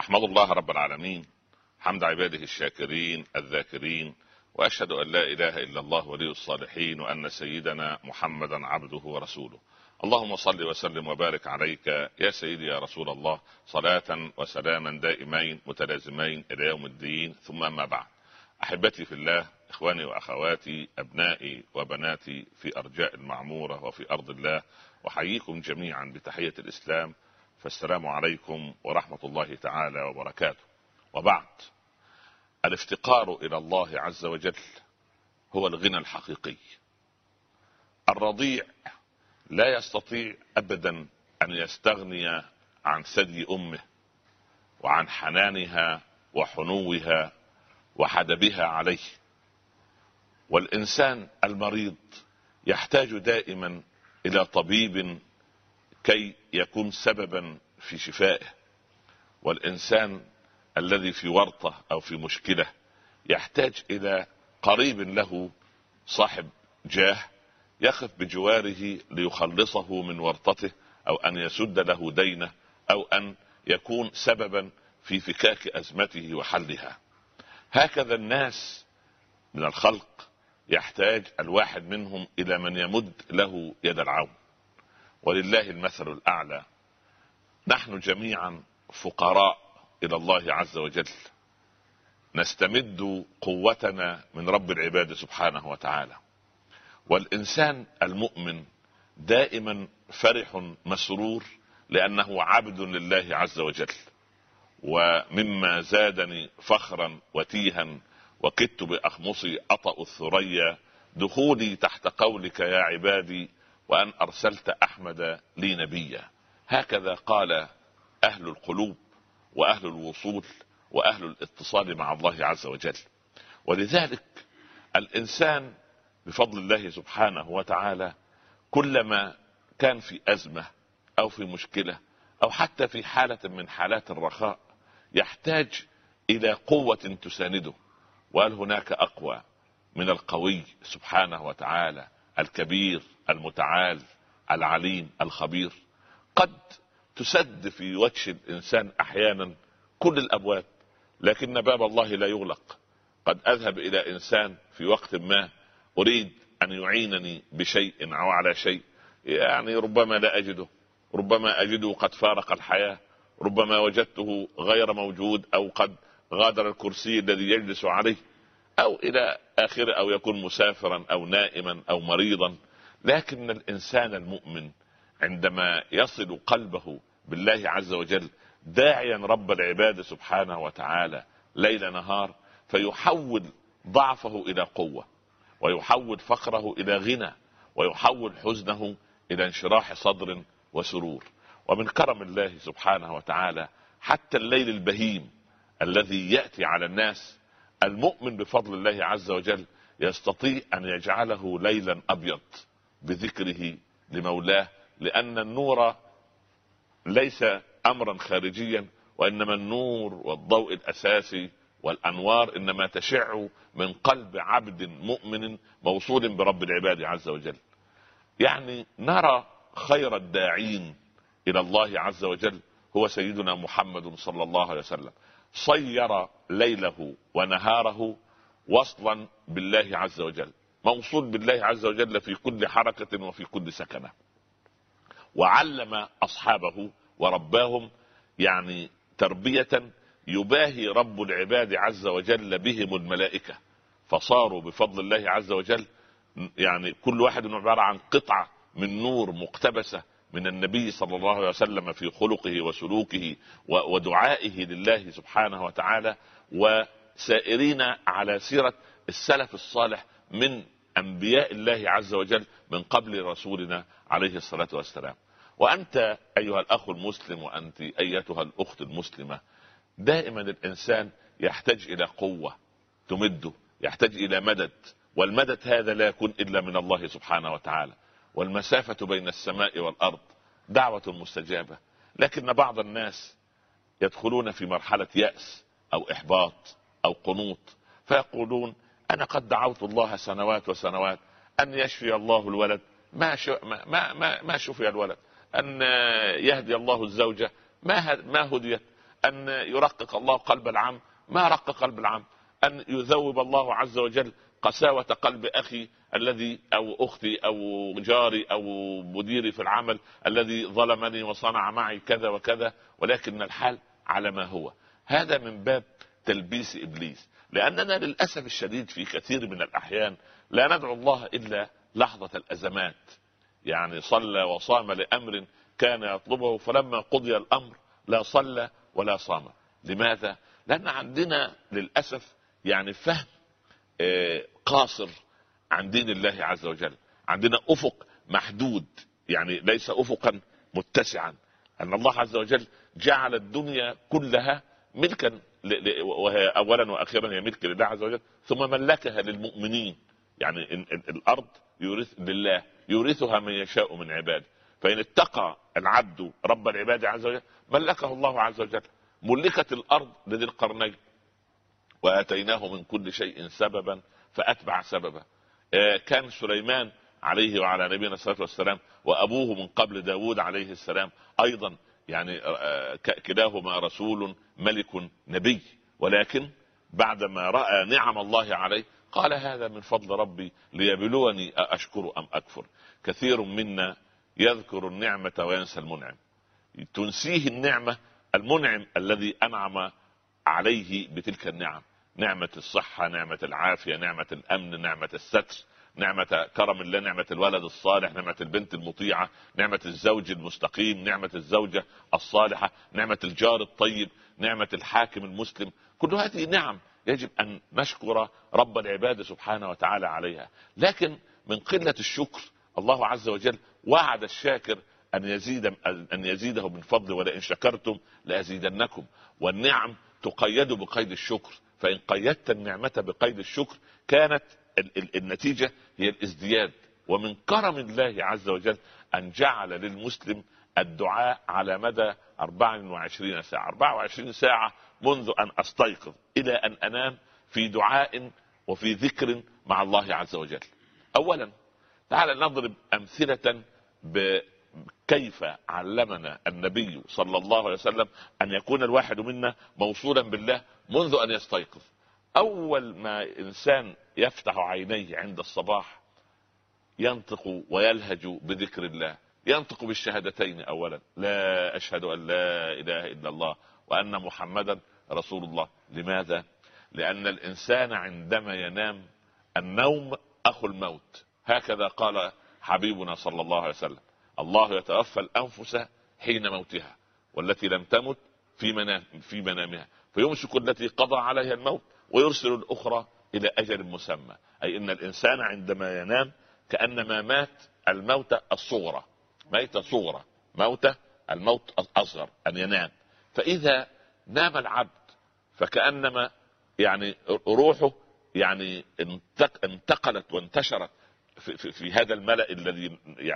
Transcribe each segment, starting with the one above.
أحمد الله رب العالمين حمد عباده الشاكرين الذاكرين، وأشهد أن لا إله إلا الله ولي الصالحين، وأن سيدنا محمدا عبده ورسوله. اللهم صل وسلم وبارك عليك يا سيدي يا رسول الله، صلاة وسلاما دائمين متلازمين إلى يوم الدين. ثم ما بعد، أحبتي في الله، إخواني وأخواتي، أبنائي وبناتي في أرجاء المعمورة وفي أرض الله، وحييكم جميعا بتحية الإسلام، فالسلام عليكم ورحمة الله تعالى وبركاته. وبعد، الافتقار إلى الله عز وجل هو الغنى الحقيقي. الرضيع لا يستطيع أبدا أن يستغني عن ثدي أمه وعن حنانها وحنوها وحدبها عليه. والإنسان المريض يحتاج دائما إلى طبيب كي يكون سببا في شفائه. والإنسان الذي في ورطة أو في مشكلة يحتاج إلى قريب له، صاحب جاه، يقف بجواره ليخلصه من ورطته، أو أن يسد له دينه، أو أن يكون سببا في فكاك أزمته وحلها. هكذا الناس من الخلق يحتاج الواحد منهم إلى من يمد له يد العون. ولله المثل الأعلى. نحن جميعا فقراء إلى الله عز وجل، نستمد قوتنا من رب العباد سبحانه وتعالى. والإنسان المؤمن دائما فرح مسرور لأنه عبد لله عز وجل. ومما زادني فخرا وتيها وكدت بأخمصي أطأ الثريا دخولي تحت قولك يا عبادي، وأن أرسلت أحمد لي نبيا. هكذا قال أهل القلوب وأهل الوصول وأهل الاتصال مع الله عز وجل. ولذلك الإنسان بفضل الله سبحانه وتعالى كلما كان في أزمة أو في مشكلة أو حتى في حالة من حالات الرخاء يحتاج إلى قوة تسانده. وهل هناك أقوى من القوي سبحانه وتعالى الكبير المتعال العليم الخبير؟ قد تسد في وجه الإنسان أحيانا كل الأبواب، لكن باب الله لا يغلق. قد أذهب إلى إنسان في وقت ما أريد أن يعينني بشيء أو على شيء، يعني ربما لا أجده، ربما أجده قد فارق الحياة، ربما وجدته غير موجود، أو قد غادر الكرسي الذي يجلس عليه، أو إلى آخره، أو يكون مسافرا أو نائما أو مريضا. لكن الإنسان المؤمن عندما يصل قلبه بالله عز وجل داعيا رب العباد سبحانه وتعالى ليل نهار، فيحول ضعفه إلى قوة، ويحول فقره إلى غنى، ويحول حزنه إلى انشراح صدر وسرور. ومن كرم الله سبحانه وتعالى حتى الليل البهيم الذي يأتي على الناس، المؤمن بفضل الله عز وجل يستطيع أن يجعله ليلا أبيض بذكره لمولاه، لأن النور ليس أمرا خارجيا، وإنما النور والضوء الأساسي والأنوار إنما تشع من قلب عبد مؤمن موصول برب العباد عز وجل. يعني نرى خير الداعين إلى الله عز وجل هو سيدنا محمد صلى الله عليه وسلم، صير ليله ونهاره وصلا بالله عز وجل، موصول بالله عز وجل في كل حركة وفي كل سكنة. وعلم أصحابه ورباهم يعني تربية يباهي رب العباد عز وجل بهم الملائكة، فصاروا بفضل الله عز وجل يعني كل واحد عبارة عن قطعة من نور مقتبسة من النبي صلى الله عليه وسلم في خلقه وسلوكه ودعائه لله سبحانه وتعالى، وسائرين على سيرة السلف الصالح من أنبياء الله عز وجل من قبل رسولنا عليه الصلاة والسلام. وأنت أيها الأخ المسلم، وأنت أيتها الأخت المسلمة، دائما الإنسان يحتاج إلى قوة تمده، يحتاج إلى مدد، والمدد هذا لا يكون إلا من الله سبحانه وتعالى. والمسافة بين السماء والأرض دعوة مستجابة. لكن بعض الناس يدخلون في مرحلة يأس أو إحباط أو قنوط، فيقولون أنا قد دعوت الله سنوات وسنوات أن يشفي الله الولد، ما شفي الولد، أن يهدي الله الزوجة ما هديت، أن يرقق الله قلب العام، ما رق قلب العام. أن يذوب الله عز وجل قساوة قلب أخي الذي أو أختي أو جاري أو مديري في العمل الذي ظلمني وصنع معي كذا وكذا، ولكن الحال على ما هو. هذا من باب تلبيس إبليس، لأننا للأسف الشديد في كثير من الأحيان لا ندعو الله إلا لحظة الأزمات. يعني صلى وصام لأمر كان يطلبه، فلما قضي الأمر لا صلى ولا صام. لماذا؟ لأن عندنا للأسف يعني فهم قاصر عن دين الله عز وجل. عندنا أفق محدود، يعني ليس أفقا متسعا. أن الله عز وجل جعل الدنيا كلها ملكا، وهي أولا وأخيرا هي ملك لله عز وجل، ثم ملكها للمؤمنين. يعني الأرض يورث لله، يورثها من يشاء من عباده. فإن اتقى العبد رب العباد عز وجل ملكه الله عز وجل. ملكت الأرض لذي القرنين، وآتيناه من كل شيء سببا فأتبع سببا. كان سليمان عليه وعلى نبينا الصلاة والسلام وأبوه من قبل داود عليه السلام أيضا، يعني كلاهما رسول ملك نبي، ولكن بعدما رأى نعم الله عليه قال هذا من فضل ربي ليبلوني أشكر أم أكفر. كثير منا يذكر النعمة وينسى المنعم، تنسيه النعمة المنعم الذي أنعم عليه بتلك النعم. نعمة الصحة، نعمة العافية، نعمة الأمن، نعمة الستر، نعمة كرم الله، نعمة الولد الصالح، نعمة البنت المطيعة، نعمة الزوج المستقيم، نعمة الزوجة الصالحة، نعمة الجار الطيب، نعمة الحاكم المسلم. كل هذه نعم يجب أن نشكر رب العباد سبحانه وتعالى عليها. لكن من قلة الشكر الله عز وجل وعد الشاكر أن يزيده من فضل، ولئن شكرتم لأزيدنكم. والنعم تقيد بقيد الشكر، فإن قيدت النعمة بقيد الشكر كانت النتيجة هي الازدياد. ومن كرم الله عز وجل أن جعل للمسلم الدعاء على مدى 24 ساعة. 24 ساعة منذ أن أستيقظ إلى أن أنام في دعاء وفي ذكر مع الله عز وجل. أولا تعال نضرب أمثلة بكيف علمنا النبي صلى الله عليه وسلم أن يكون الواحد منا موصولا بالله منذ أن يستيقظ. أول ما إنسان يفتح عينيه عند الصباح ينطق ويلهج بذكر الله، ينطق بالشهادتين. أولا لا أشهد أن لا إله إلا الله وأن محمدا رسول الله. لماذا؟ لأن الإنسان عندما ينام النوم أخو الموت، هكذا قال حبيبنا صلى الله عليه وسلم: الله يتوفى الأنفس حين موتها والتي لم تمت في منامها فيمسك التي قضى عليها الموت ويرسل الأخرى إلى أجل مسمى. أي إن الإنسان عندما ينام كأنما مات الموت الصغرى، ميتة صغرى، موت الموت الأصغر أن ينام. فإذا نام العبد فكأنما يعني روحه يعني انتقلت وانتشرت في هذا الملأ الذي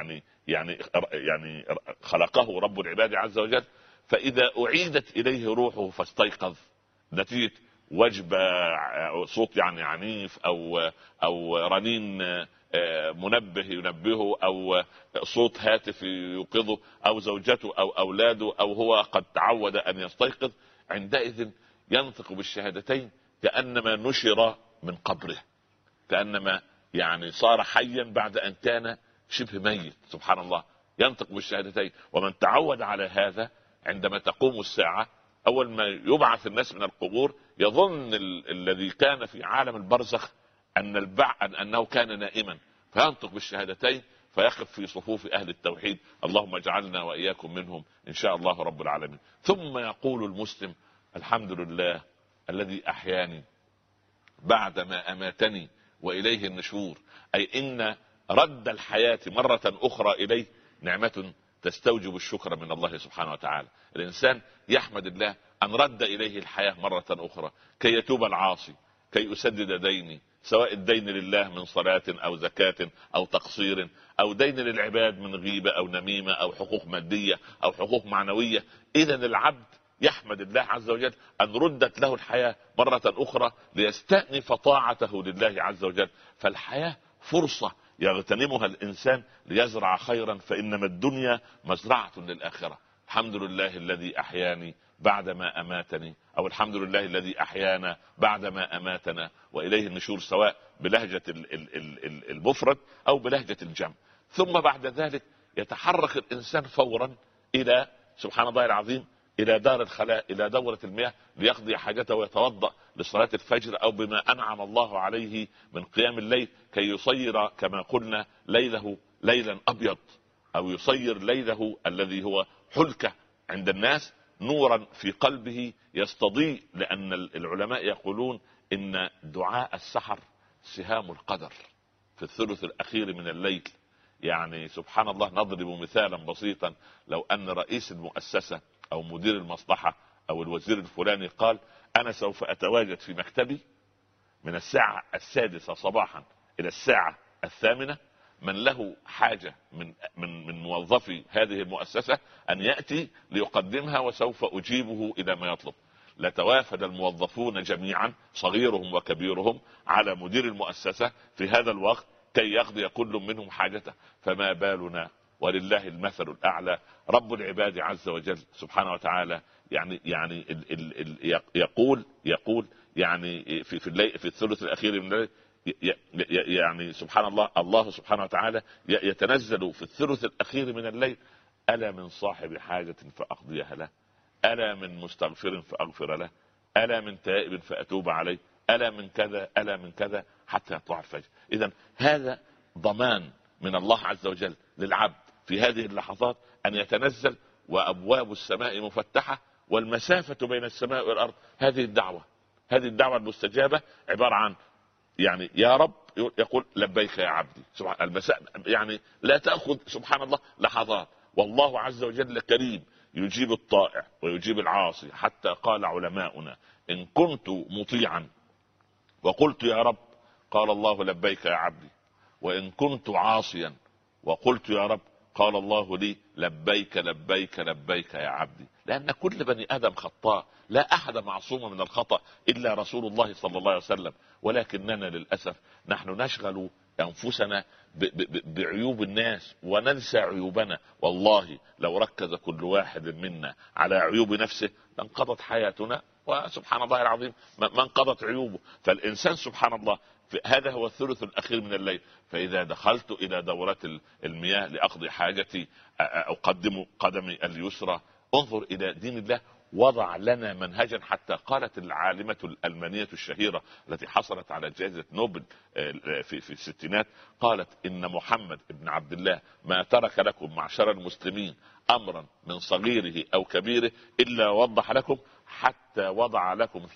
يعني خلقه رب العباد عز وجل. فإذا أعيدت إليه روحه فاستيقظ نتيجة وجبة، صوت يعني عنيف أو رنين منبه ينبهه، أو صوت هاتف يوقظه، أو زوجته أو أولاده، أو هو قد تعود أن يستيقظ، عندئذ ينطق بالشهادتين كأنما نشر من قبره، كأنما يعني صار حيا بعد أن كان شبه ميت. سبحان الله، ينطق بالشهادتين. ومن تعود على هذا عندما تقوم الساعة أول ما يبعث الناس من القبور يظن الذي كان في عالم البرزخ أنه كان نائما، فينطق بالشهادتين فيقف في صفوف أهل التوحيد: اللهم اجعلنا وإياكم منهم إن شاء الله رب العالمين. ثم يقول المسلم: الحمد لله الذي أحياني بعدما أماتني وإليه النشور. أي إن رد الحياة مرة أخرى إليه نعمة تستوجب الشكر من الله سبحانه وتعالى. الإنسان يحمد الله أن رد إليه الحياة مرة أخرى كي يتوب العاصي، كي أسدد ديني، سواء الدين لله من صلاة أو زكاة أو تقصير، أو دين للعباد من غيبة أو نميمة أو حقوق مادية أو حقوق معنوية. إذن العبد يحمد الله عز وجل أن ردت له الحياة مرة أخرى ليستأنف طاعته لله عز وجل. فالحياة فرصة يغتنمها الإنسان ليزرع خيرا، فإنما الدنيا مزرعة للآخرة. الحمد لله الذي أحياني بعدما أماتني، أو الحمد لله الذي أحيانا بعدما أماتنا وإليه النشور، سواء بلهجة المفرد أو بلهجة الجمع. ثم بعد ذلك يتحرك الإنسان فورا إلى سبحان الله العظيم إلى دار الخلاء، إلى دورة المياه، ليقضي حاجته ويتوضأ لصلاة الفجر، أو بما أنعم الله عليه من قيام الليل، كي يصير كما قلنا ليله ليلا أبيض، أو يصير ليله الذي هو حلكة عند الناس نورا في قلبه يستضيء. لأن العلماء يقولون إن دعاء السحر سهام القدر في الثلث الأخير من الليل. يعني سبحان الله، نضرب مثالا بسيطا: لو أن رئيس المؤسسة أو مدير المصلحة أو الوزير الفلاني قال: أنا سوف أتواجد في مكتبي من الساعة 6 صباحا إلى الساعة 8، من له حاجة من موظفي هذه المؤسسة أن يأتي ليقدمها وسوف أجيبه إلى ما يطلب. لتوافد الموظفون جميعا صغيرهم وكبيرهم على مدير المؤسسة في هذا الوقت كي يقضي كل منهم حاجته. فما بالنا ولله المثل الأعلى رب العباد عز وجل سبحانه وتعالى. يعني يقول يعني في الثلث الأخير من الليل، يعني سبحان الله، الله سبحانه وتعالى يتنزل في الثلث الأخير من الليل: ألا من صاحب حاجة فأقضيها له، ألا من مستغفر فأغفر له، ألا من تائب فأتوب عليه، ألا من كذا، ألا من كذا، حتى يطلع الفجر. إذن هذا ضمان من الله عز وجل للعبد في هذه اللحظات أن يتنزل وأبواب السماء مفتحة والمسافة بين السماء والأرض. هذه الدعوة المستجابة عبارة عن يعني يا رب يقول لبيك يا عبدي. سبحان المساء يعني لا تأخذ سبحان الله لحظات، والله عز وجل كريم يجيب الطائع ويجيب العاصي. حتى قال علماؤنا: إن كنت مطيعا وقلت يا رب قال الله لبيك يا عبدي، وإن كنت عاصيا وقلت يا رب قال الله لي لبيك لبيك لبيك يا عبدي. لأن كل بني آدم خطاء، لا أحد معصوم من الخطأ إلا رسول الله صلى الله عليه وسلم. ولكننا للأسف نحن نشغل أنفسنا بعيوب الناس وننسى عيوبنا. والله لو ركز كل واحد منا على عيوب نفسه لانقضت حياتنا، وسبحان الله العظيم ما انقضت عيوبه. فالإنسان سبحان الله هذا هو الثلث الأخير من الليل. فإذا دخلت إلى دورة المياه لأقضي حاجتي أقدم قدمي اليسرى. انظر إلى دين الله، وضع لنا منهجا. حتى قالت العالمة الألمانية الشهيرة التي حصلت على جائزة نوبل في الستينات، قالت: إن محمد بن عبد الله ما ترك لكم معشر المسلمين أمرا من صغيره أو كبيره إلا وضح لكم، حتى وضع لكم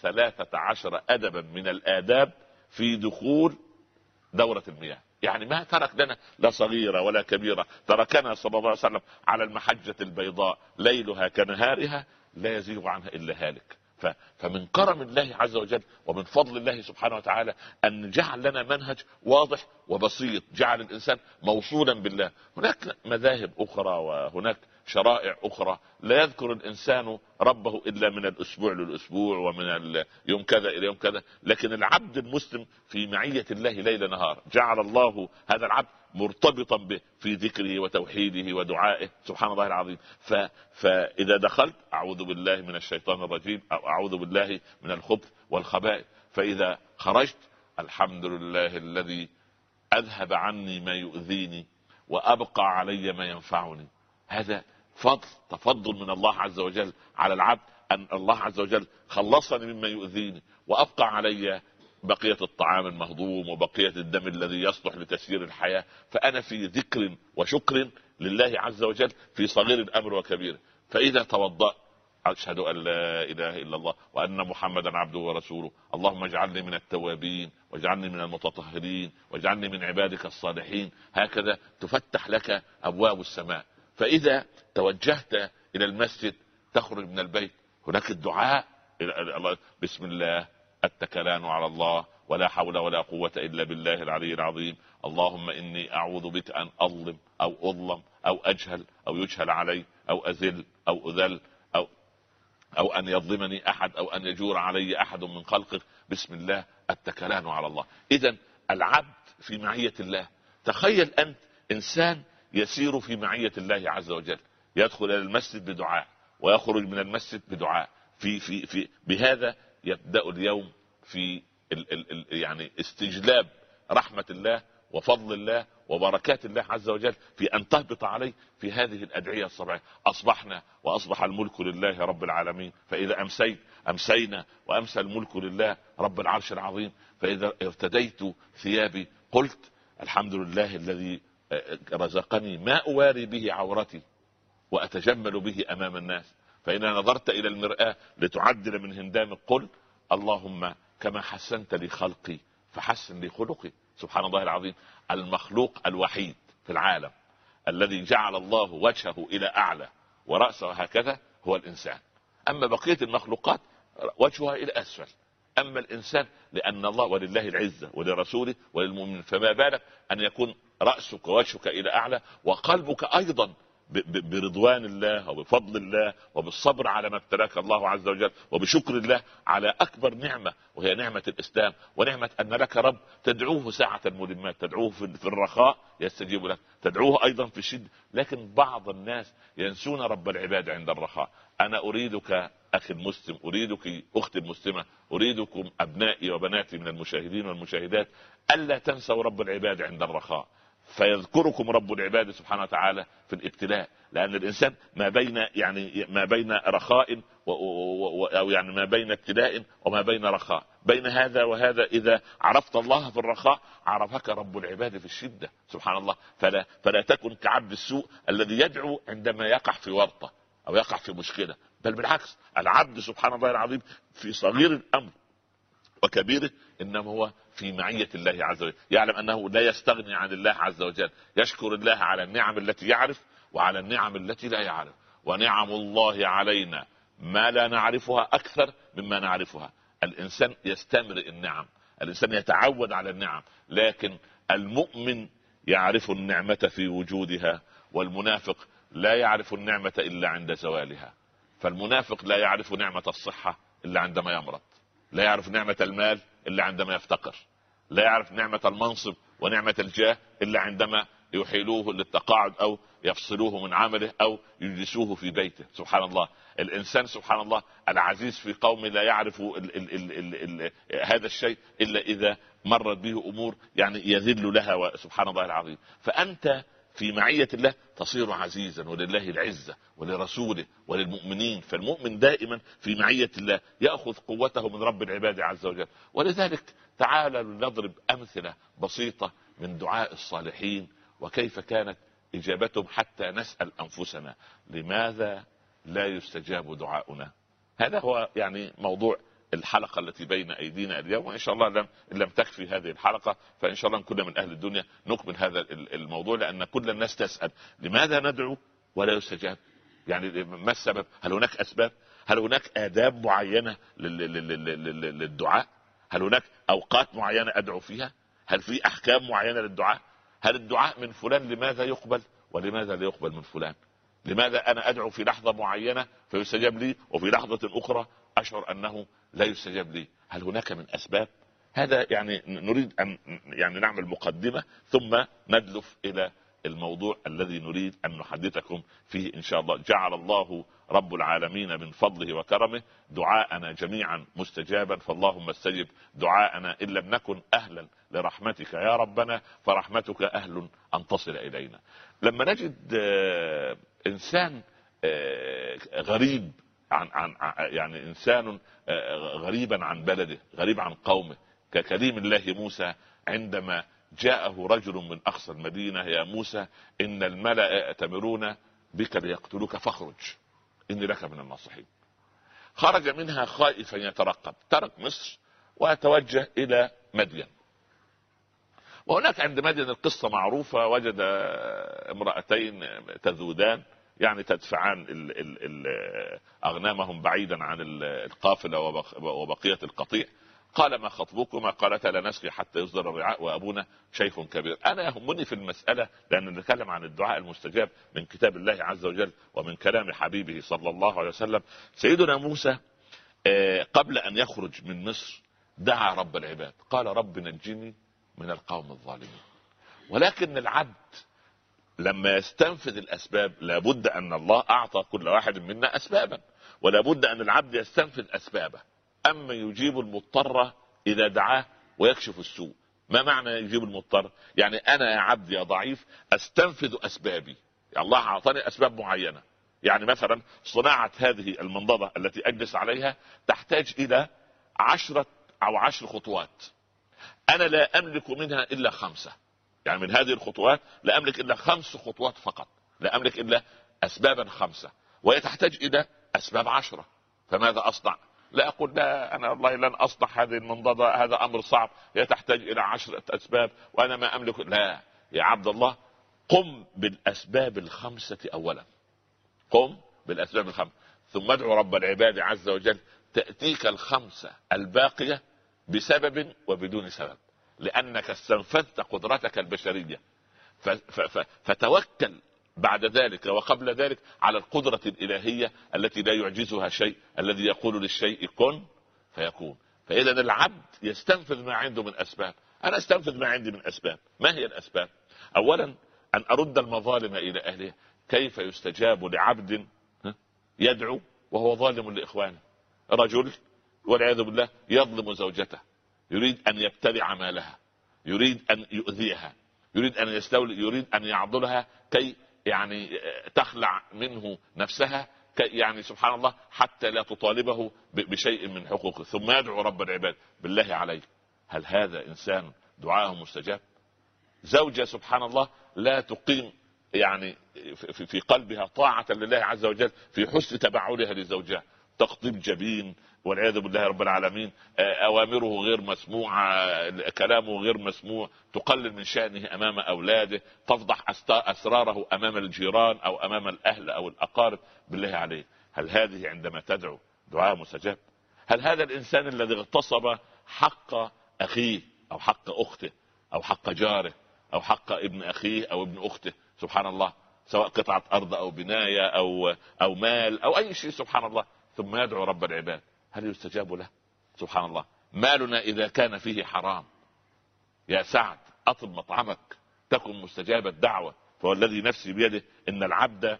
13 أدبا من الآداب في دخول دورة المياه. يعني ما ترك لنا لا صغيرة ولا كبيرة، تركنا صلى الله عليه وسلم على المحجة البيضاء ليلها كنهارها لا يزيغ عنها إلا هالك. فمن كرم الله عز وجل ومن فضل الله سبحانه وتعالى أن جعل لنا منهج واضح وبسيط، جعل الإنسان موصولا بالله. هناك مذاهب أخرى وهناك شرائع أخرى لا يذكر الإنسان ربه إلا من الأسبوع للأسبوع ومن يوم كذا إلى يوم كذا. لكن العبد المسلم في معية الله ليل نهار، جعل الله هذا العبد مرتبطا به في ذكره وتوحيده ودعائه سبحان الله العظيم. فإذا دخلت أعوذ بالله من الشيطان الرجيم، أو أعوذ بالله من الخبث والخبائث. فإذا خرجت الحمد لله الذي أذهب عني ما يؤذيني وأبقى علي ما ينفعني. هذا تفضل من الله عز وجل على العبد، أن الله عز وجل خلصني مما يؤذيني وأبقى علي بقية الطعام المهضوم وبقية الدم الذي يصلح لتسيير الحياة. فأنا في ذكر وشكر لله عز وجل في صغير الأمر وكبيره. فإذا توضأ أشهد أن لا إله إلا الله وأن محمدا عبده ورسوله، اللهم اجعلني من التوابين واجعلني من المتطهرين واجعلني من عبادك الصالحين. هكذا تفتح لك أبواب السماء. فإذا توجهت إلى المسجد تخرج من البيت، هناك الدعاء: بسم الله التكلان على الله ولا حول ولا قوة إلا بالله العلي العظيم. اللهم إني أعوذ بك أن أظلم أو أظلم أو أجهل أو يجهل علي أو أذل أو أذل أو أن يظلمني أحد أو أن يجور علي أحد من خلقك. بسم الله التكلان على الله. إذن العبد في معية الله. تخيل أنت إنسان يسير في معية الله عز وجل، يدخل إلى المسجد بدعاء ويخرج من المسجد بدعاء. في بهذا يبدأ اليوم في يعني استجلاب رحمة الله وفضل الله وبركات الله عز وجل في أن تهبط عليه في هذه الأدعية الصباحية. أصبحنا وأصبح الملك لله رب العالمين، فإذا أمسيت أمسينا وأمسى الملك لله رب العرش العظيم، فإذا ارتديت ثيابي قلت الحمد لله الذي رزقني ما أواري به عورتي وأتجمل به أمام الناس. فإذا نظرت إلى المرآة لتعدل من هندامك قل اللهم كما حسنت لي خلقي فحسن لي خلقي. سبحان الله العظيم، المخلوق الوحيد في العالم الذي جعل الله وجهه إلى أعلى ورأسه هكذا هو الإنسان. أما بقية المخلوقات وجهها إلى أسفل. أما الإنسان لأن الله ولله العزة ولرسوله وللمؤمنين، فما بالك أن يكون رأسك ووجهك إلى أعلى وقلبك أيضا برضوان الله وبفضل الله وبالصبر على ما ابتلاك الله عز وجل وبشكر الله على أكبر نعمة وهي نعمة الإسلام ونعمة أن لك رب تدعوه ساعة الملمات، تدعوه في الرخاء يستجيب لك، تدعوه أيضا في الشدة. لكن بعض الناس ينسون رب العباد عند الرخاء. أنا أريدك أخي المسلم، أريدك أختي المسلمة، أريدكم أبنائي وبناتي من المشاهدين والمشاهدات ألا تنسوا رب العباد عند الرخاء، فيذكركم رب العباد سبحانه وتعالى في الابتلاء. لأن الإنسان ما بين رخاء أو يعني ما بين ابتلاء وما بين رخاء، بين هذا وهذا إذا عرفت الله في الرخاء عرفك رب العباد في الشدة. سبحان الله. فلا تكن كعبد السوء الذي يدعو عندما يقع في ورطة أو يقع في مشكلة، بل بالعكس العبد سبحان الله العظيم في صغير الأمر وكبيره إنما هو في معية الله عز وجل، يعلم أنه لا يستغني عن الله عز وجل، يشكر الله على النعم التي يعرف وعلى النعم التي لا يعرف. ونعم الله علينا ما لا نعرفها أكثر مما نعرفها. الإنسان يستمر النعم، الإنسان يتعود على النعم، لكن المؤمن يعرف النعمة في وجودها، والمنافق لا يعرف النعمة إلا عند زوالها. فالمنافق لا يعرف نعمة الصحة إلا عندما يمرض، لا يعرف نعمة المال إلا عندما يفتقر، لا يعرف نعمة المنصب ونعمة الجاه إلا عندما يحيلوه للتقاعد أو يفصلوه من عمله أو يجلسوه في بيته. سبحان الله. الإنسان سبحان الله العزيز في قومه لا يعرف هذا الشيء إلا إذا مرت به أمور يعني يذل لها. سبحان الله العظيم. فأنت في معية الله تصير عزيزا، ولله العزة ولرسوله وللمؤمنين. فالمؤمن دائما في معية الله يأخذ قوته من رب العباد عز وجل. ولذلك تعالى نضرب أمثلة بسيطة من دعاء الصالحين وكيف كانت إجابتهم حتى نسأل أنفسنا لماذا لا يستجاب دعاؤنا. هذا هو يعني موضوع الحلقة التي بين أيدينا اليوم، وإن شاء الله إن لم تكفي هذه الحلقة فإن شاء الله كنا من أهل الدنيا نكمل هذا الموضوع، لأن كل الناس تسأل لماذا ندعو ولا يستجاب. يعني ما السبب؟ هل هناك أسباب؟ هل هناك آداب معينة للدعاء؟ هل هناك أوقات معينة أدعو فيها؟ هل في أحكام معينة للدعاء؟ هل الدعاء من فلان لماذا يقبل ولماذا لا يقبل من فلان؟ لماذا أنا أدعو في لحظة معينة فيستجاب لي وفي لحظة أخرى أشعر أنه لا يستجاب لي؟ هل هناك من أسباب؟ هذا يعني نريد أن يعني نعمل مقدمة ثم ندلف إلى الموضوع الذي نريد أن نحدثكم فيه إن شاء الله. جعل الله رب العالمين من فضله وكرمه دعاءنا جميعا مستجابا، فاللهم استجب دعاءنا إن لم نكن أهلا لرحمتك يا ربنا فرحمتك أهل أن تصل إلينا. لما نجد إنسان غريب عن يعني إنسان غريبا عن بلده، غريب عن قومه، ككليم الله موسى عندما جاءه رجل من أقصى المدينة: يا موسى إن الملأ يأتمرون بك ليقتلوك فاخرج إني لك من الناصحين. خرج منها خائفا يترقب، ترك مصر وتوجه إلى مدين. وهناك عند مدين القصة معروفة، وجد امرأتين تذودان يعني تدفعان أغنامهم بعيدا عن القافلة وبقية القطيع. قال: ما خطبكما؟ قالتا: لا نسقي حتى يصدر الرعاء وأبونا شيخ كبير. أنا يهمني في المسألة لأن نتكلم عن الدعاء المستجاب من كتاب الله عز وجل ومن كلام حبيبه صلى الله عليه وسلم. سيدنا موسى قبل أن يخرج من مصر دعا رب العباد، قال: رب نجني من القوم الظالمين. ولكن العبد لما يستنفذ الاسباب لابد ان الله اعطى كل واحد منا اسبابا، ولابد ان العبد يستنفذ اسبابه. اما يجيب المضطر اذا دعاه ويكشف السوء. ما معنى يجيب المضطر؟ يعني انا يا عبد يا ضعيف استنفذ اسبابي. يعني الله اعطاني اسباب معينه. يعني مثلا صناعه هذه المنضده التي اجلس عليها تحتاج الى 10 خطوات، انا لا املك منها الا 5. يعني من هذه الخطوات لا املك الا 5 خطوات فقط، لا املك الا اسبابا 5، وهي تحتاج الى اسباب 10. فماذا اصنع؟ لا اقول لا انا والله لن اصنع هذه المنضده، هذا امر صعب، هي تحتاج الى 10 اسباب وانا ما املك. لا يا عبد الله، قم بالاسباب ال5 اولا، قم بالاسباب ال5 ثم ادعو رب العباد عز وجل تاتيك ال5 الباقيه بسبب وبدون سبب، لانك استنفذت قدرتك البشريه. فتوكل بعد ذلك وقبل ذلك على القدرة الإلهية التي لا يعجزها شيء، الذي يقول للشيء كن فيكون. فإذا العبد يستنفذ ما عنده من أسباب. أنا استنفذ ما عندي من أسباب. ما هي الأسباب؟ أولا أن أرد المظالم إلى أهلها. كيف يستجاب لعبد يدعو وهو ظالم لإخوانه؟ رجل والعياذ بالله يظلم زوجته، يريد أن يبتلع مالها، يريد أن يؤذيها، يريد أن يستولي، يريد أن يعضلها كي يعني تخلع منه نفسها، يعني سبحان الله حتى لا تطالبه بشيء من حقوقه، ثم يدعو رب العباد. بالله عليك، هل هذا إنسان دعاءه مستجاب؟ زوجة سبحان الله لا تقيم يعني في قلبها طاعة لله عز وجل في حسن تبعلها لزوجها، تقطيب جبين والعياذ بالله رب العالمين، اوامره غير مسموعه، كلامه غير مسموع، تقلل من شأنه امام اولاده، تفضح اسراره امام الجيران او امام الاهل او الاقارب. بالله عليه، هل هذه عندما تدعو دعاء مستجاب؟ هل هذا الانسان الذي اغتصب حق اخيه او حق اخته او حق جاره او حق ابن اخيه او ابن اخته، سبحان الله، سواء قطعة ارض او بناية او مال او اي شيء، سبحان الله، ثم يدعو رب العباد، هل يستجاب له؟ سبحان الله. مالنا اذا كان فيه حرام يا سعد اطب مطعمك تكن مستجاب الدعوة، فوالذي نفسي بيده ان العبد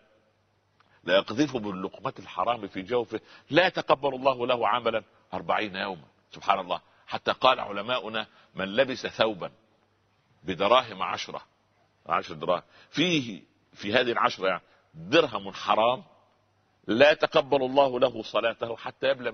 لا يقذف باللقمة الحرام في جوفه لا يتقبل الله له عملا 40 يوما. سبحان الله. حتى قال علماؤنا من لبس ثوبا بدراهم 10 دراهم فيه في هذه 10 يعني درهم حرام، لا يتقبل الله له صلاته حتى يبلى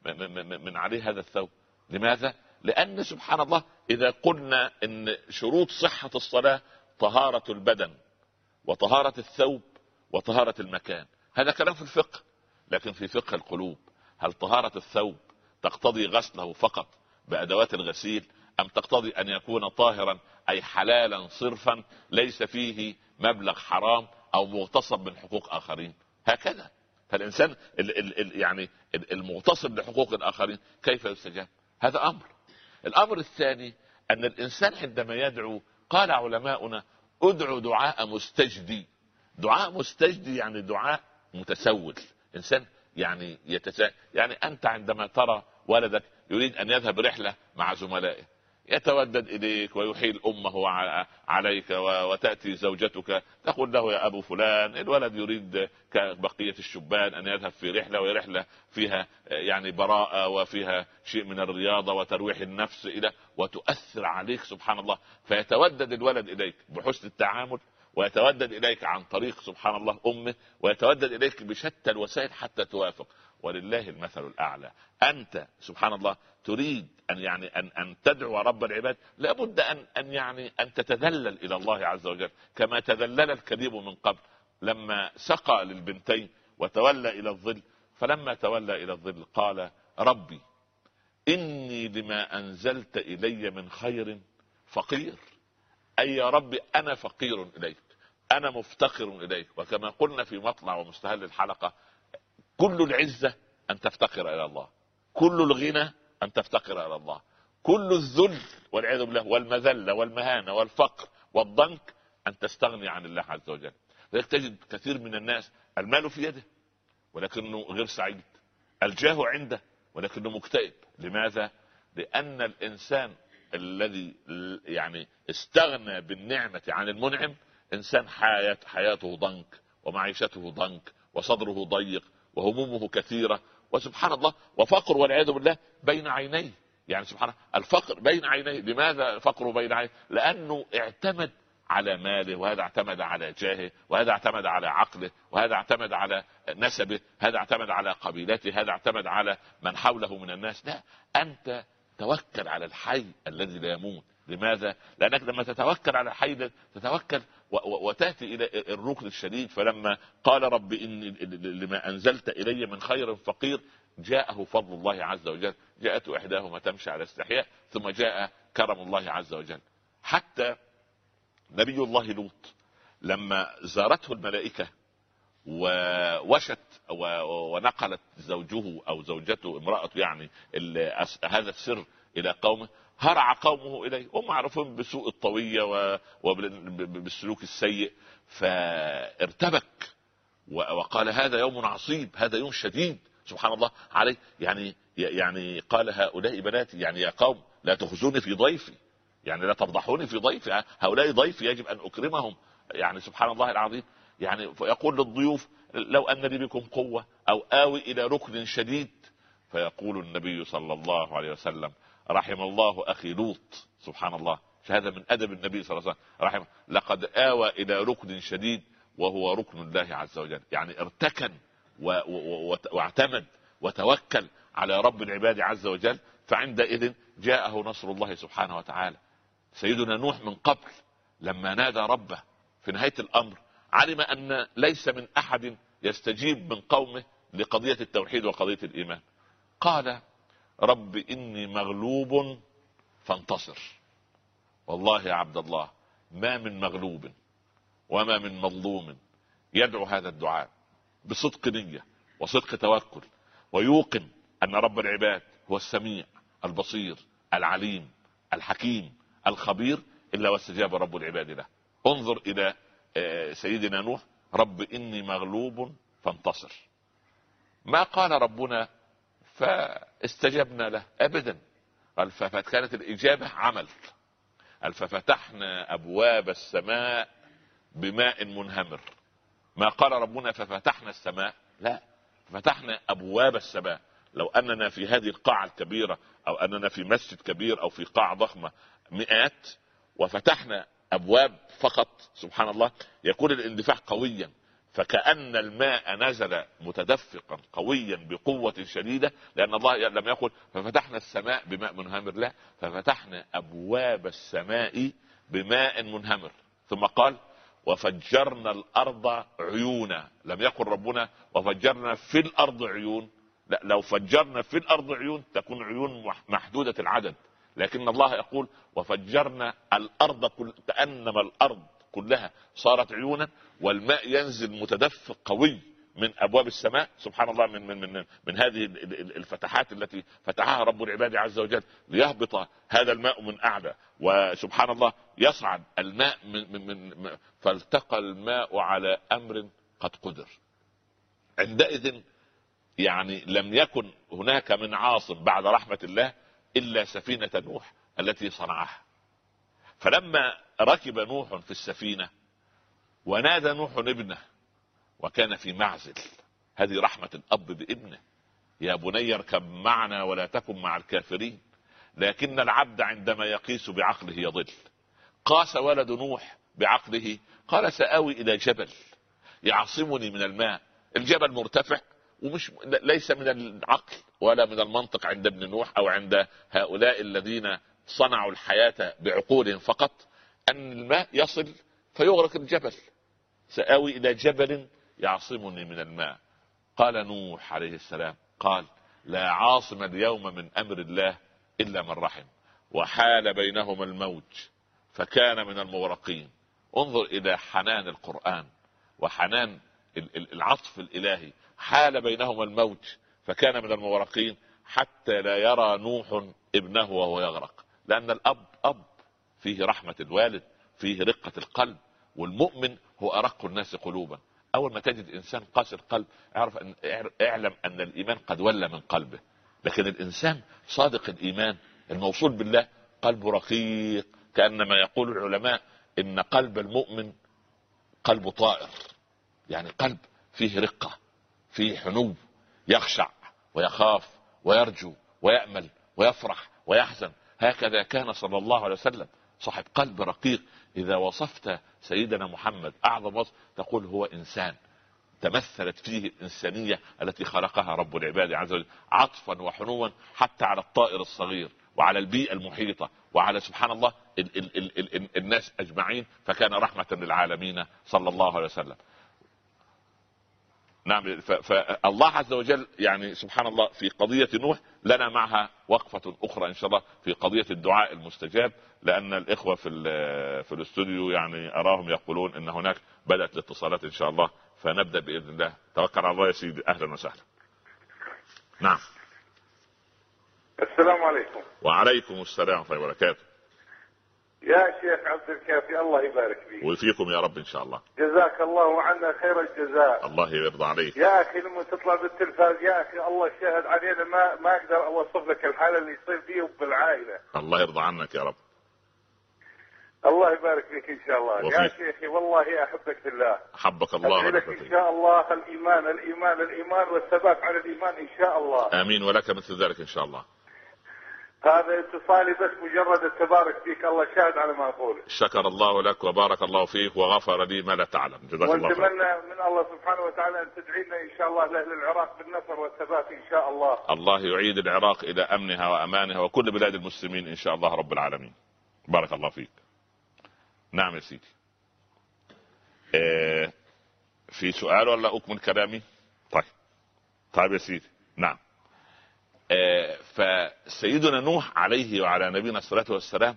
من عليه هذا الثوب. لماذا؟ لأن سبحان الله إذا قلنا إن شروط صحة الصلاة طهارة البدن وطهارة الثوب وطهارة المكان، هذا كلام في الفقه. لكن في فقه القلوب، هل طهارة الثوب تقتضي غسله فقط بأدوات الغسيل، أم تقتضي أن يكون طاهرا أي حلالا صرفا ليس فيه مبلغ حرام أو مغتصب من حقوق آخرين؟ هكذا. فالإنسان يعني المغتصب لحقوق الآخرين كيف يستجاب؟ هذا أمر. الأمر الثاني أن الإنسان عندما يدعو، قال علماؤنا ادعو دعاء مستجدي. دعاء مستجدي يعني دعاء متسول. إنسان يعني يعني أنت عندما ترى ولدك يريد أن يذهب رحلة مع زملائه، يتودد إليك ويحيل أمه عليك، وتأتي زوجتك تقول له يا أبو فلان الولد يريد كبقية الشبان أن يذهب في رحلة، وهي رحلة فيها يعني براءة وفيها شيء من الرياضة وترويح النفس وتؤثر عليك سبحان الله. فيتودد الولد إليك بحسن التعامل، ويتودد إليك عن طريق سبحان الله أمه، ويتودد إليك بشتى الوسائل حتى توافق. ولله المثل الأعلى. أنت سبحان الله تريد أن تدعو رب العباد، لابد أن تتذلل إلى الله عز وجل كما تذلل الكليب من قبل لما سقى للبنتين وتولى إلى الظل. فلما تولى إلى الظل قال ربي إني لما أنزلت إلي من خير فقير. أي يا ربي أنا فقير إليك، أنا مفتقر إليك. وكما قلنا في مطلع ومستهل الحلقة، كل العزة أن تفتقر إلى الله، كل الغنى أن تفتقر إلى الله، كل الذل والعياذ بالله والمذلة والمهانة والفقر والضنك أن تستغني عن الله عز وجل. لذلك تجد كثير من الناس المال في يده ولكنه غير سعيد، الجاه عنده ولكنه مكتئب. لماذا؟ لأن الإنسان الذي يعني استغنى بالنعمة عن المنعم انسان حياته ضنك ومعيشته ضنك وصدره ضيق وهمومه كثيرة وسبحان الله وفقر والعياذ بالله بين عينيه. يعني سبحان الله الفقر بين عينيه. لماذا فقره بين عينيه؟ لأنه اعتمد على ماله، وهذا اعتمد على جاهه، وهذا اعتمد على عقله، وهذا اعتمد على نسبه، هذا اعتمد على قبيلته، هذا اعتمد على من حوله من الناس. لا، أنت توكل على الحي الذي لا يموت. لماذا؟ لأنك لما تتوكل على الحي تتوكل وتأتي إلى الركن الشديد. فلما قال رب إني لما أنزلت إلي من خير فقير، جاءه فضل الله عز وجل، جاءت إحداهما تمشي على استحياء، ثم جاء كرم الله عز وجل. حتى نبي الله لوط لما زارته الملائكة ووشت ونقلت زوجه أو زوجته امرأته يعني هذا السر إلى قومه، هرع قومه إليه، هم معروفون بسوء الطوية وبالسلوك السيء، فارتبك وقال هذا يوم عصيب، هذا يوم شديد سبحان الله عليه. يعني قال هؤلاء بناتي، يعني يا قوم لا تخزوني في ضيفي، يعني لا تفضحوني في ضيفي، هؤلاء ضيفي يجب أن أكرمهم. يعني سبحان الله العظيم. يعني يقول للضيوف لو أن لي بكم قوة أو آوي إلى ركن شديد. فيقول النبي صلى الله عليه وسلم رحم الله أخي لوط. سبحان الله، هذا من أدب النبي صلى الله عليه وسلم، رحمه لقد آوى إلى ركن شديد وهو ركن الله عز وجل. يعني ارتكن واعتمد وتوكل على رب العباد عز وجل. فعندئذ جاءه نصر الله سبحانه وتعالى. سيدنا نوح من قبل لما نادى ربه في نهاية الأمر علم أن ليس من أحد يستجيب من قومه لقضية التوحيد وقضية الإيمان. قال رب إني مغلوب فانتصر. والله يا عبد الله ما من مغلوب وما من مظلوم يدعو هذا الدعاء بصدق نية وصدق توكل ويوقن أن رب العباد هو السميع البصير العليم الحكيم الخبير إلا واستجاب رب العباد له. انظر إلى سيدنا نوح، رب إني مغلوب فانتصر. ما قال ربنا فاستجبنا له أبدا، قال فكانت الإجابة عمل. قال ففتحنا أبواب السماء بماء منهمر. ما قال ربنا ففتحنا السماء، لا، فتحنا أبواب السماء. لو أننا في هذه القاعة الكبيرة أو أننا في مسجد كبير أو في قاعة ضخمة مئات وفتحنا أبواب فقط سبحان الله يكون الاندفاع قويا، فكأن الماء نزل متدفقا قويا بقوة شديدة، لأن الله لم يقل ففتحنا السماء بماء منهمر، لا، ففتحنا أبواب السماء بماء منهمر. ثم قال وفجرنا الأرض عيونا. لم يقل ربنا وفجرنا في الأرض عيون، لا، لو فجرنا في الأرض عيون تكون عيون محدودة العدد، لكن الله يقول وفجرنا الأرض كأنما الأرض كلها صارت عيونا، والماء ينزل متدفق قوي من أبواب السماء سبحان الله من هذه الفتحات التي فتحها رب العباد عز وجل ليهبط هذا الماء من أعلى، وسبحان الله يصعد الماء من فالتقى الماء على أمر قد قدر. عندئذ يعني لم يكن هناك من عاصم بعد رحمة الله إلا سفينة نوح التي صنعها. فلما ركب نوح في السفينة ونادى نوح ابنه وكان في معزل، هذه رحمة الأب بابنه، يا بني اركب معنا ولا تكن مع الكافرين. لكن العبد عندما يقيس بعقله يضل. قاس ولد نوح بعقله، قال سآوي إلى جبل يعصمني من الماء. الجبل مرتفع ومش ليس من العقل ولا من المنطق عند ابن نوح أو عند هؤلاء الذين صنعوا الحياة بعقولهم فقط أن الماء يصل فيغرق الجبل. سآوي إلى جبل يعصمني من الماء. قال نوح عليه السلام قال لا عاصم اليوم من أمر الله إلا من رحم، وحال بينهما الموج فكان من المغرقين. انظر إلى حنان القرآن وحنان العطف الإلهي. حال بينهما الموج فكان من المغرقين حتى لا يرى نوح ابنه وهو يغرق. لأن الأب فيه رحمة الوالد، فيه رقة القلب، والمؤمن هو أرق الناس قلوبا. أول ما تجد إنسان قاسي القلب اعلم أن الإيمان قد ولى من قلبه. لكن الإنسان صادق الإيمان الموصول بالله قلبه رقيق، كأنما يقول العلماء إن قلب المؤمن قلب طائر، يعني قلب فيه رقة، فيه حنو، يخشع ويخاف ويرجو ويأمل ويفرح ويحزن. هكذا كان صلى الله عليه وسلم، صاحب قلب رقيق. إذا وصفت سيدنا محمد أعظم وصف تقول هو إنسان تمثلت فيه الإنسانية التي خلقها رب العباد عز وجل، عطفا وحنوا حتى على الطائر الصغير وعلى البيئة المحيطة وعلى سبحان الله الناس أجمعين، فكان رحمة للعالمين صلى الله عليه وسلم. نعم. فالله عز وجل يعني سبحان الله في قضية نوح لنا معها وقفة أخرى إن شاء الله في قضية الدعاء المستجاب، لأن الإخوة في الاستوديو يعني أراهم يقولون إن هناك بدأت الاتصالات إن شاء الله، فنبدأ بإذن الله. توكل على الله يا سيدي. أهلا وسهلا. نعم. السلام عليكم. وعليكم السلام ورحمة الله وبركاته. يا شيخ عبد الكافي الله يبارك فيك. وفيكم يا رب إن شاء الله. جزاك الله عنا خير الجزاء. الله يرضى عليك. يا أخي لما تطلع بالتلفاز يا أخي الله شاهد علينا، ما أقدر أوصف لك الحالة اللي يصير فيه بالعائلة. الله يرضى عنك يا رب. الله يبارك فيك إن شاء الله. وفيك. يا شيخي والله أحبك في الله. حبك الله لك إن شاء الله الإيمان الإيمان الإيمان والثبات على الإيمان إن شاء الله. آمين ولك مثل ذلك إن شاء الله. هذا اتصالي بس مجرد التبارك فيك، الله شاهد على ما أقول. شكر الله لك وبارك الله فيك وغفر لي ما لا تعلم. جزاك الله خير. ونتمنى من الله سبحانه وتعالى أن تدعينا إن شاء الله لأهل العراق بالنصر والثبات إن شاء الله. الله يعيد العراق إلى أمنها وأمانها وكل بلاد المسلمين إن شاء الله رب العالمين. بارك الله فيك. نعم يا سيدي. في سؤال ولا أكمل كلامي؟ طيب يا سيدي. نعم. فسيدنا نوح عليه وعلى نبينا الصلاة والسلام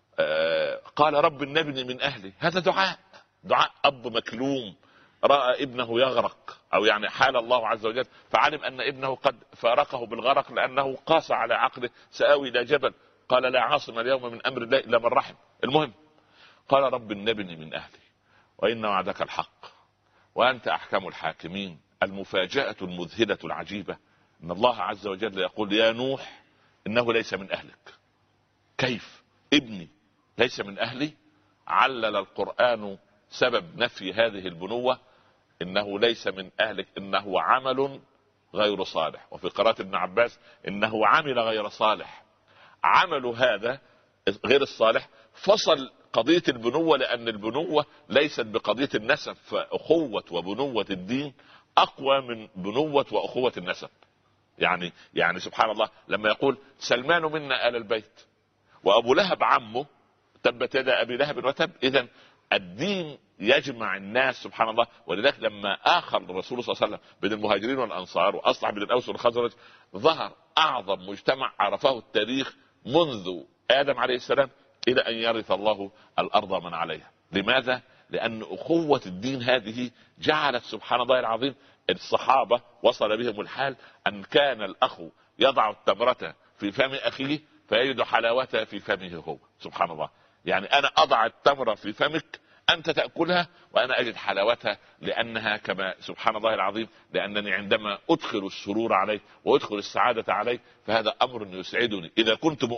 قال رب ابني من أهلي. هذا دعاء أب مكلوم رأى ابنه يغرق، أو يعني حال الله عز وجل فعلم أن ابنه قد فارقه بالغرق، لأنه قاس على عقله سآوي إلى جبل. قال لا عاصم اليوم من أمر الله إلا من رحم. المهم قال رب ابني من أهلي وإن وعدك الحق وأنت أحكم الحاكمين. المفاجأة المذهلة العجيبة ان الله عز وجل يقول يا نوح انه ليس من اهلك. كيف ابني ليس من اهلي؟ علل القرآن سبب نفي هذه البنوة انه ليس من اهلك انه عمل غير صالح، وفي قراءة ابن عباس انه عمل غير صالح. عمل هذا غير الصالح فصل قضية البنوة، لان البنوة ليست بقضية النسب، فاخوة وبنوة الدين اقوى من بنوة واخوة النسب. يعني سبحان الله لما يقول سلمان منا آل البيت وأبو لهب عمه تبت يدا أبي لهب وتب. إذن الدين يجمع الناس سبحان الله. ولذلك لما آخر الرسول صلى الله عليه وسلم بين المهاجرين والأنصار وأصلح بين الأوس والخزرج ظهر أعظم مجتمع عرفه التاريخ منذ آدم عليه السلام إلى أن يرث الله الأرض من عليها. لماذا؟ لأن أخوة الدين هذه جعلت سبحان الله العظيم الصحابة وصل بهم الحال أن كان الأخ يضع التمرة في فم أخيه فيجد حلاوتها في فمه هو. سبحان الله. يعني أنا أضع التمرة في فمك أنت تأكلها وأنا أجد حلاوتها، لأنها كما سبحان الله العظيم لأنني عندما أدخل السرور عليه وأدخل السعادة عليه فهذا أمر يسعدني إذا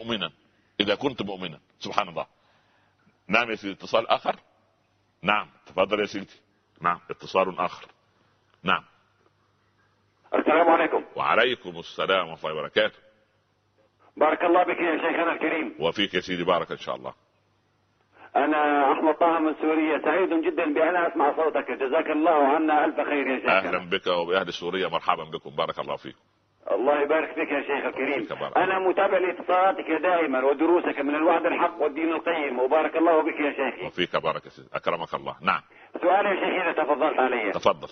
كنت مؤمنا. سبحان الله. نعم يا سيدي. اتصال آخر. نعم تفضل يا سيدي. نعم اتصال آخر. نعم. السلام عليكم. وعليكم السلام ورحمة الله وبركاته. بارك الله بك يا شيخنا الكريم. وفيك يا سيدي. بارك إن شاء الله. أنا أحمد طه من سوريا، سعيد جدا بأن أسمع صوتك، جزاك الله عنا ألف خير يا شيخنا. أهلا بك وبأهل سوريا، مرحبا بكم. بارك الله فيكم. الله يبارك فيك يا شيخ الكريم. أنا متابع لاتصالاتك دائما ودروسك من الوعد الحق والدين القيم، وبارك الله بك يا شيخي. وفيك بارك يا سيدي. أكرمك الله. نعم. سؤال يا شيخي إذا تفضلت علي. تفضل.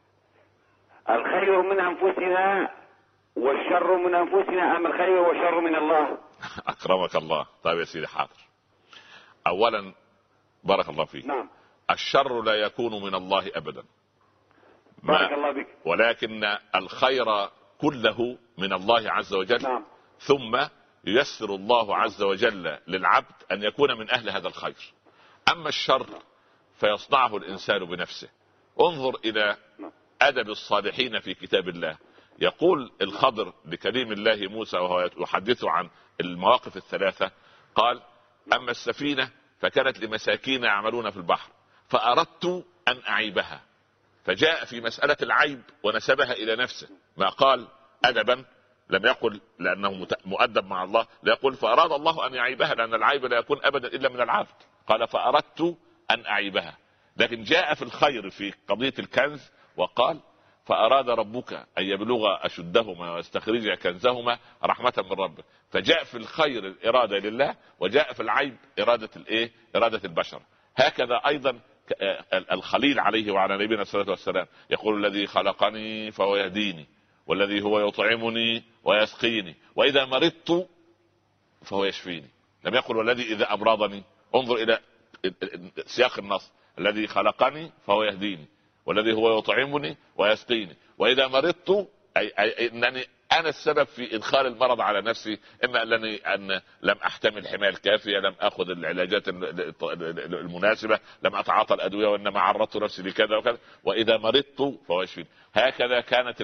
الخير من أنفسنا والشر من أنفسنا أم الخير والشر من الله؟ أكرمك الله. طيب يا سيدي حاضر. أولا بارك الله فيك. نعم. الشر لا يكون من الله أبدا. بارك الله بك. ولكن الخير كله من الله عز وجل. نعم. ثم ييسر الله عز وجل للعبد أن يكون من أهل هذا الخير. أما الشر فيصنعه الإنسان بنفسه. انظر إلى أدب الصالحين في كتاب الله. يقول الخضر لكليم الله موسى وهو يحدثه عن المواقف الثلاثة قال أما السفينة فكانت لمساكين يعملون في البحر فأردت أن أعيبها، فجاء في مسألة العيب ونسبها إلى نفسه، ما قال أدبا، لم يقل لأنه مؤدب مع الله، لا يقول فأراد الله أن يعيبها، لأن العيب لا يكون أبدا إلا من العبد، قال فأردت أن أعيبها. لكن جاء في الخير في قضية الكنز وقال فأراد ربك أن يبلغ أشدهما ويستخرج كنزهما رحمة من ربك. فجاء في الخير الإرادة لله، وجاء في العيب إرادة البشر. هكذا أيضا الخليل عليه وعلى نبينا الصلاة والسلام يقول الذي خلقني فهو يهديني، والذي هو يطعمني ويسقيني، وإذا مرضت فهو يشفيني. لم يقل والذي إذا أمرضني. انظر إلى سياق النص، الذي خلقني فهو يهديني، والذي هو يطعمني ويسقيني، وإذا مرضت أي أنني أنا السبب في إدخال المرض على نفسي، إما أن لم أحتمل حماية الكافية، لم أخذ العلاجات المناسبة، لم أتعاطى الأدوية، وإنما عرضت نفسي لكذا وكذا، وإذا مرضت فهو يشفيني. هكذا كانت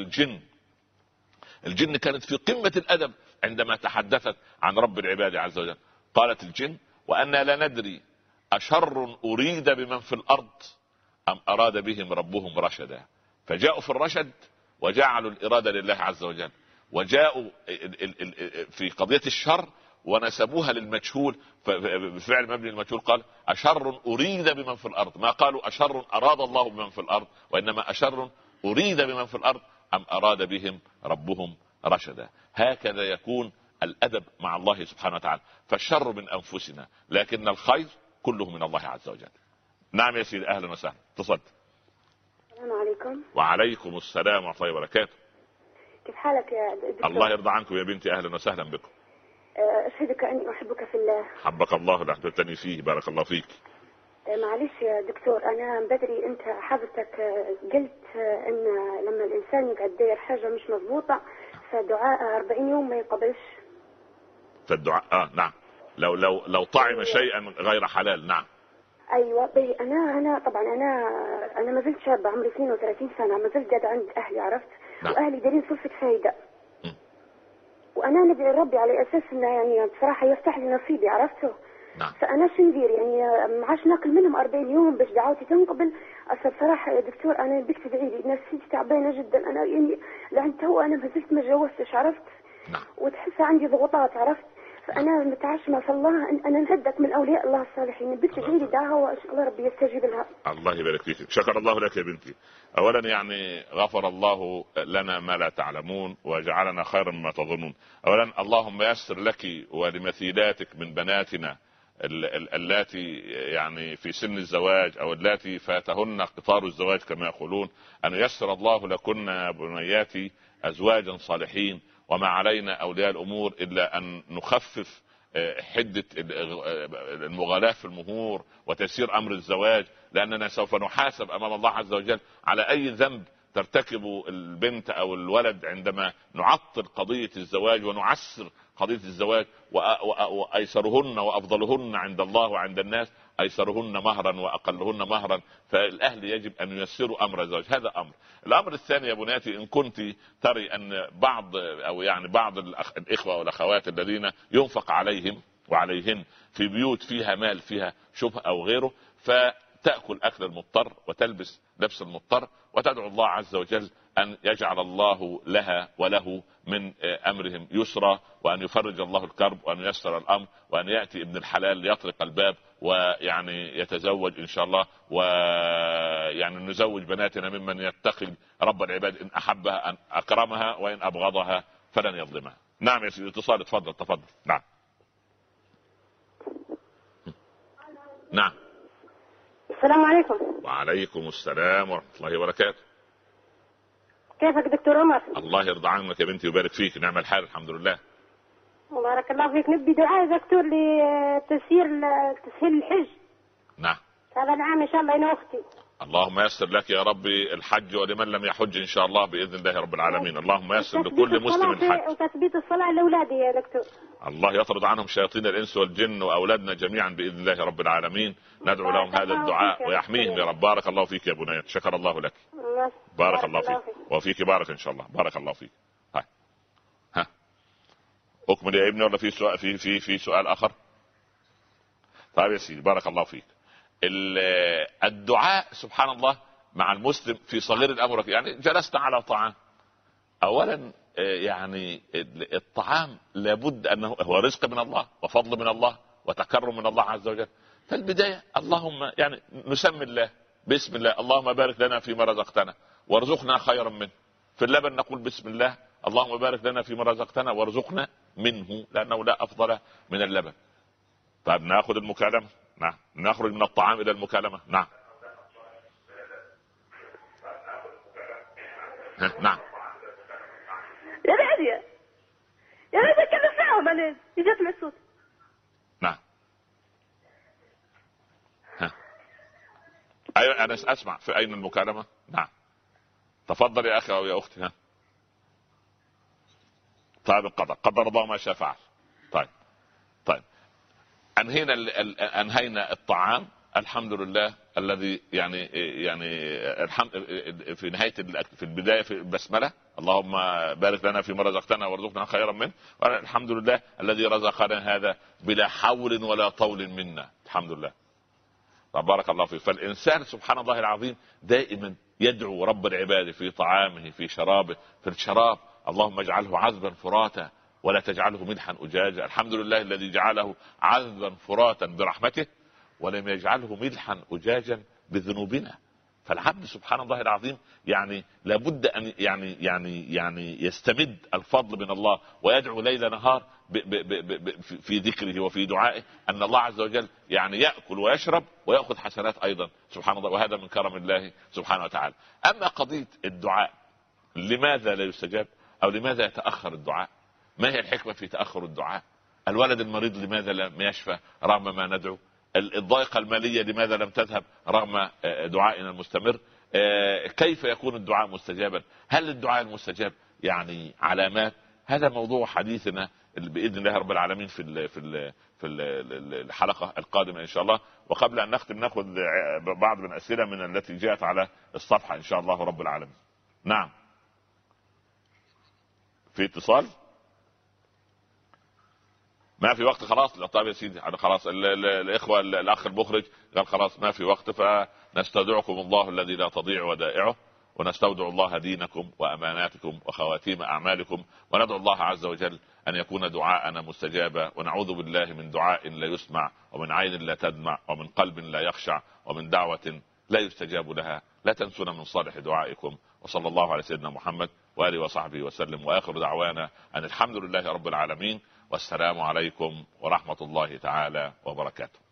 الجن كانت في قمة الأدب عندما تحدثت عن رب العباد عز وجل. قالت الجن وأنا لا ندري أشر أريد بمن في الأرض أم أراد بهم ربهم رشدا. فجاءوا في الرشد وجعلوا الإرادة لله عز وجل، وجاءوا في قضية الشر ونسبوها للمجهول، بفعل مبني المجهول. قال أشر أريد بمن في الأرض، ما قالوا أشر أراد الله بمن في الأرض، وإنما أشر أريد بمن في الأرض أم أراد بهم ربهم رشدا. هكذا يكون الأدب مع الله سبحانه وتعالى. فالشر من أنفسنا، لكن الخير كله من الله عز وجل. نعم يا سيدي، أهلا وسهلا، تصدق. السلام عليكم. وعليكم السلام ورحمة الله وبركاته. كيف حالك يا دكتور؟ الله يرضى عنكم يا بنتي، أهلا وسهلا بكم. أشهدك أني أحبك في الله. حبك الله اللي أحببتني فيه، بارك الله فيك. معلش يا دكتور، أنا بدري أنت حضرتك قلت أن لما الإنسان يقعد داير حاجة مش مضبوطة فدعاء 40 يوم ما يقبلش. فالدعاء نعم، لو طعم شيئا غير حلال. نعم ايوه. انا طبعا انا ما زلت شابه، عمري 32 سنه، ما زلت قاعده عند اهلي، عرفت؟ نعم. واهلي دايرين صرفة فايده، وانا ندعي ربي على اساس انه يعني بصراحه يفتح لي نصيبي، عرفته؟ نعم. فانا شو ندير يعني؟ معاش ناكل منهم 40 يوم باش دعوتي تنقبل. اصلا بصراحه يا دكتور انا بدك تدعي لي، نفسيتي تعبانه جدا، انا يعني لعند تو انا ما زلت ما تجوزتش، عرفت؟ نعم. وتحس عندي ضغوطات، عرفت؟ فانا متعشمه في الله ان انا نهدك من اولياء الله الصالحين، بدك تدعي لي دعوه وان شاء الله ربي يستجيب لها. الله يبارك فيك، شكر الله لك يا بنتي. اولا يعني غفر الله لنا ما لا تعلمون وجعلنا خيرا مما تظنون. اولا اللهم يسر لك ولمثيلاتك من بناتنا اللاتي يعني في سن الزواج او اللاتي فاتهن قطار الزواج كما يقولون، ان ييسر الله لكن بنياتي ازواجا صالحين. وما علينا اولياء الامور الا ان نخفف حدة المغالاة في المهور وتيسير امر الزواج، لاننا سوف نحاسب امام الله عز وجل على اي ذنب ترتكب البنت او الولد عندما نعطل قضية الزواج ونعسر قضية الزواج. وايسرهن وافضلهن عند الله وعند الناس ايسرهن مهرا واقلهن مهرا. فالاهل يجب ان ييسروا امر الزواج، هذا امر. الامر الثاني يا بناتي، ان كنت تري ان بعض الاخوه والاخوات الذين ينفق عليهم وعليهن في بيوت فيها مال فيها شبهه او غيره، فتاكل اكل المضطر وتلبس لبس المضطر، وتدعو الله عز وجل ان يجعل الله لها وله من امرهم يسرا، وان يفرج الله الكرب، وان ييسر الامر، وان ياتي ابن الحلال ليطرق الباب ويعني يتزوج ان شاء الله، ويعني نزوج بناتنا ممن يتقي رب العباد، ان احبها ان اكرمها، وان ابغضها فلن يظلمها. نعم يا سيدي، اتصال، تفضل. نعم. نعم. السلام عليكم. وعليكم السلام ورحمة الله وبركاته. كيفك دكتور عمر؟ الله يرضى عنك يا بنتي ويبارك فيك، نعم الحال الحمد لله. بارك الله فيك. نبي دعاء دكتور لتسهيل الحج. نعم. هذا العام ان شاء الله انا واختي. اللهم يسر لك يا ربي الحج ولمن لم يحج ان شاء الله باذن الله رب العالمين. اللهم يسر لكل مسلم الحج وتثبيت الصلاه لاولادي يا دكتور. الله يطرد عنهم شياطين الانس والجن واولادنا جميعا باذن الله رب العالمين. ندعو لهم هذا الدعاء ويحميهم يا رب. بارك الله فيك يا بنية، شكر الله لك. بارك الله فيك وفيك بارك ان شاء الله. بارك الله فيك. ها اكمل يا ابني ولا في سؤال؟ في سؤال اخر؟ طيب يا سيدي، بارك الله فيك. الدعاء سبحان الله مع المسلم في صغير الامر، يعني جلسنا على طعام، اولا يعني الطعام لابد انه هو رزق من الله وفضل من الله وتكرم من الله عز وجل. فالبدايه اللهم يعني نسمي الله بسم الله، اللهم بارك لنا فيما رزقتنا وارزقنا خيرا منه. في اللبن نقول بسم الله، اللهم بارك لنا فيما رزقتنا وارزقنا منه، لانه لا افضل من اللبن. طيب ناخذ المكالمه. نعم. نخرج من الطعام الى المكالمه. نعم. نعم. يا نادية يا نادية كذا ساعة مالين يجي اسمع الصوت. نعم. ايوه انا اسمع. في اين المكالمة؟ نعم تفضل يا اخي او يا اختي. طيب قدر الله ما شاء فعل. طيب انهينا الطعام الحمد لله الذي يعني في نهايه في البدايه في البسمله، اللهم بارك لنا فيما رزقتنا وارزقنا خيرا منه، والحمد لله الذي رزقنا هذا بلا حول ولا طول منا، الحمد لله. بارك الله فيك. فالانسان سبحان الله العظيم دائما يدعو رب العباد في طعامه في شرابه. في الشراب اللهم اجعله عذبا فراتا ولا تجعله ملحا أجاجا. الحمد لله الذي جعله عذبا فراتا برحمته ولم يجعله ملحا أجاجا بذنوبنا. فالعبد سبحان الله العظيم يعني لابد ان يعني يستمد الفضل من الله ويدعو ليل نهار في ذكره وفي دعائه ان الله عز وجل يعني يأكل ويشرب ويأخذ حسنات ايضا سبحان الله، وهذا من كرم الله سبحانه وتعالى. اما قضية الدعاء لماذا لا يستجاب او لماذا يتأخر الدعاء؟ ما هي الحكمة في تأخر الدعاء؟ الولد المريض لماذا لم يشفى رغم ما ندعو؟ الضائقة المالية لماذا لم تذهب رغم دعائنا المستمر؟ كيف يكون الدعاء مستجابا؟ هل الدعاء المستجاب يعني علامات؟ هذا موضوع حديثنا بإذن الله رب العالمين في الحلقة القادمة إن شاء الله. وقبل أن نختم نأخذ بعض من الأسئلة من التي جاءت على الصفحة إن شاء الله رب العالمين. نعم في اتصال؟ ما في وقت خلاص. لا طيب يا سيدي خلاص الاخوه الاخ المخرج قال خلاص ما في وقت، فنستودعكم الله الذي لا تضيع ودائعه، ونستودع الله دينكم واماناتكم وخواتيم اعمالكم، وندعو الله عز وجل ان يكون دعاءنا مستجابا، ونعوذ بالله من دعاء لا يسمع ومن عين لا تدمع ومن قلب لا يخشع ومن دعوة لا يستجاب لها. لا تنسونا من صالح دعائكم. وصلى الله على سيدنا محمد وآله وصحبه وسلم، وآخر دعوانا أن الحمد لله رب العالمين، والسلام عليكم ورحمة الله تعالى وبركاته.